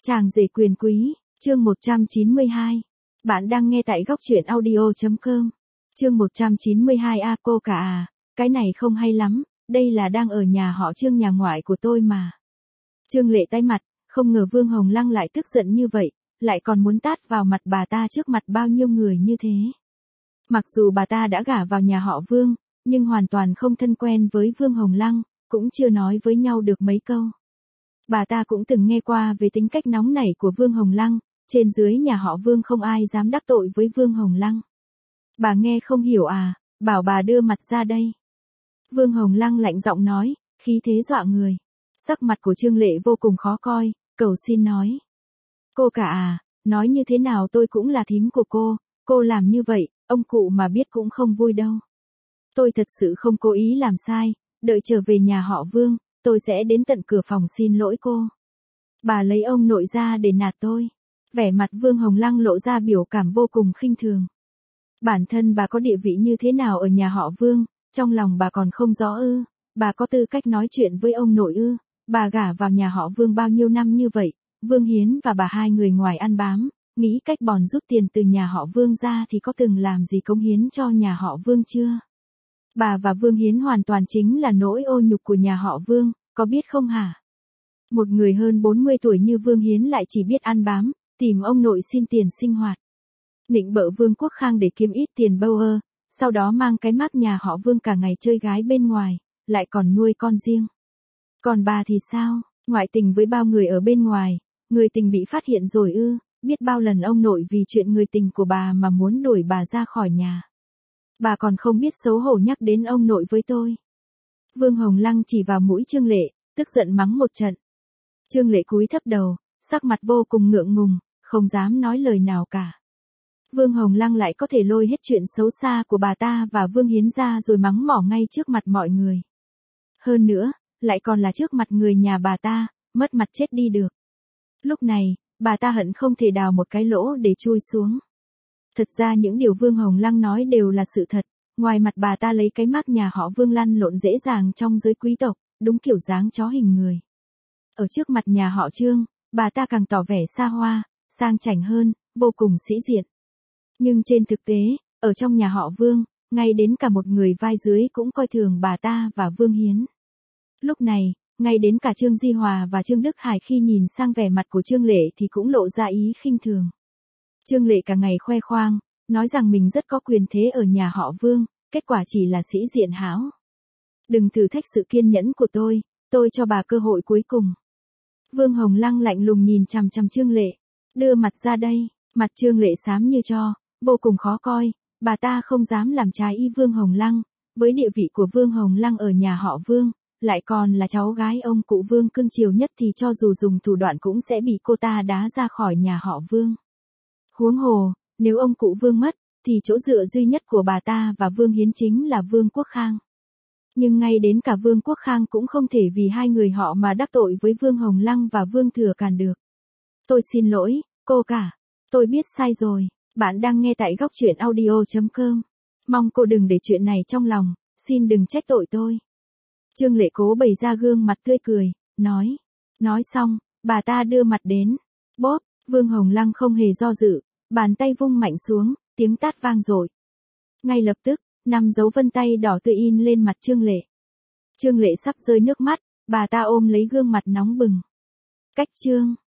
Chàng rể quyền quý, chương 192. Bạn đang nghe tại góc truyện audio.com. Chương 192 A cô cả à, cái này không hay lắm, đây là đang ở nhà họ Trương nhà ngoại của tôi mà. Trương Lệ tái mặt, không ngờ Vương Hồng Lăng lại tức giận như vậy, lại còn muốn tát vào mặt bà ta trước mặt bao nhiêu người như thế. Mặc dù bà ta đã gả vào nhà họ Vương, nhưng hoàn toàn không thân quen với Vương Hồng Lăng, cũng chưa nói với nhau được mấy câu. Bà ta cũng từng nghe qua về tính cách nóng nảy của Vương Hồng Lăng, trên dưới nhà họ Vương không ai dám đắc tội với Vương Hồng Lăng. Bà nghe không hiểu à, bảo bà đưa mặt ra đây. Vương Hồng Lăng lạnh giọng nói, khí thế dọa người. Sắc mặt của Trương Lệ vô cùng khó coi, cầu xin nói. Cô cả à, nói như thế nào tôi cũng là thím của cô làm như vậy, ông cụ mà biết cũng không vui đâu. Tôi thật sự không cố ý làm sai, đợi trở về nhà họ Vương, tôi sẽ đến tận cửa phòng xin lỗi cô. Bà lấy ông nội ra để nạt tôi. Vẻ mặt Vương Hồng Lăng lộ ra biểu cảm vô cùng khinh thường. Bản thân bà có địa vị như thế nào ở nhà họ Vương, trong lòng bà còn không rõ ư, bà có tư cách nói chuyện với ông nội ư, bà gả vào nhà họ Vương bao nhiêu năm như vậy, Vương Hiến và bà hai người ngoài ăn bám, nghĩ cách bòn rút tiền từ nhà họ Vương ra thì có từng làm gì cống hiến cho nhà họ Vương chưa? Bà và Vương Hiến hoàn toàn chính là nỗi ô nhục của nhà họ Vương, có biết không hả? Một người hơn 40 tuổi như Vương Hiến lại chỉ biết ăn bám, tìm ông nội xin tiền sinh hoạt. Nịnh bợ Vương Quốc Khang để kiếm ít tiền bâu ơ, sau đó mang cái mác nhà họ Vương cả ngày chơi gái bên ngoài, lại còn nuôi con riêng. Còn bà thì sao, ngoại tình với bao người ở bên ngoài, người tình bị phát hiện rồi ư, biết bao lần ông nội vì chuyện người tình của bà mà muốn đuổi bà ra khỏi nhà. Bà còn không biết xấu hổ nhắc đến ông nội với tôi. Vương Hồng Lăng chỉ vào mũi Trương Lệ, tức giận mắng một trận. Trương Lệ cúi thấp đầu, sắc mặt vô cùng ngượng ngùng, không dám nói lời nào cả. Vương Hồng Lăng lại có thể lôi hết chuyện xấu xa của bà ta và Vương Hiến ra rồi mắng mỏ ngay trước mặt mọi người. Hơn nữa, lại còn là trước mặt người nhà bà ta, mất mặt chết đi được. Lúc này, bà ta hận không thể đào một cái lỗ để chui xuống. Thật ra những điều Vương Hồng Lăng nói đều là sự thật, ngoài mặt bà ta lấy cái mác nhà họ Vương lăn lộn dễ dàng trong giới quý tộc, đúng kiểu dáng chó hình người. Ở trước mặt nhà họ Trương, bà ta càng tỏ vẻ xa hoa, sang chảnh hơn, vô cùng sĩ diện. Nhưng trên thực tế, ở trong nhà họ Vương, ngay đến cả một người vai dưới cũng coi thường bà ta và Vương Hiến. Lúc này, ngay đến cả Trương Di Hòa và Trương Đức Hải khi nhìn sang vẻ mặt của Trương Lệ thì cũng lộ ra ý khinh thường. Trương Lệ cả ngày khoe khoang, nói rằng mình rất có quyền thế ở nhà họ Vương, kết quả chỉ là sĩ diện hão. Đừng thử thách sự kiên nhẫn của tôi cho bà cơ hội cuối cùng. Vương Hồng Lăng lạnh lùng nhìn chằm chằm Trương Lệ, đưa mặt ra đây, mặt Trương Lệ xám như tro, vô cùng khó coi, bà ta không dám làm trái ý Vương Hồng Lăng, với địa vị của Vương Hồng Lăng ở nhà họ Vương, lại còn là cháu gái ông cụ Vương cưng chiều nhất thì cho dù dùng thủ đoạn cũng sẽ bị cô ta đá ra khỏi nhà họ Vương. Huống hồ, nếu ông cụ Vương mất, thì chỗ dựa duy nhất của bà ta và Vương Hiến chính là Vương Quốc Khang. Nhưng ngay đến cả Vương Quốc Khang cũng không thể vì hai người họ mà đắc tội với Vương Hồng Lăng và Vương Thừa Càn được. Tôi xin lỗi, cô cả. Tôi biết sai rồi. Bạn đang nghe tại góc truyện audio.com. Mong cô đừng để chuyện này trong lòng, xin đừng trách tội tôi. Trương Lệ cố bày ra gương mặt tươi cười, nói. Nói xong, bà ta đưa mặt đến. Bóp, Vương Hồng Lăng không hề do dự, bàn tay vung mạnh xuống, tiếng tát vang dội. Ngay lập tức, 5 dấu vân tay đỏ tươi in lên mặt Trương Lệ. Trương Lệ sắp rơi nước mắt, bà ta ôm lấy gương mặt nóng bừng. Cách Trương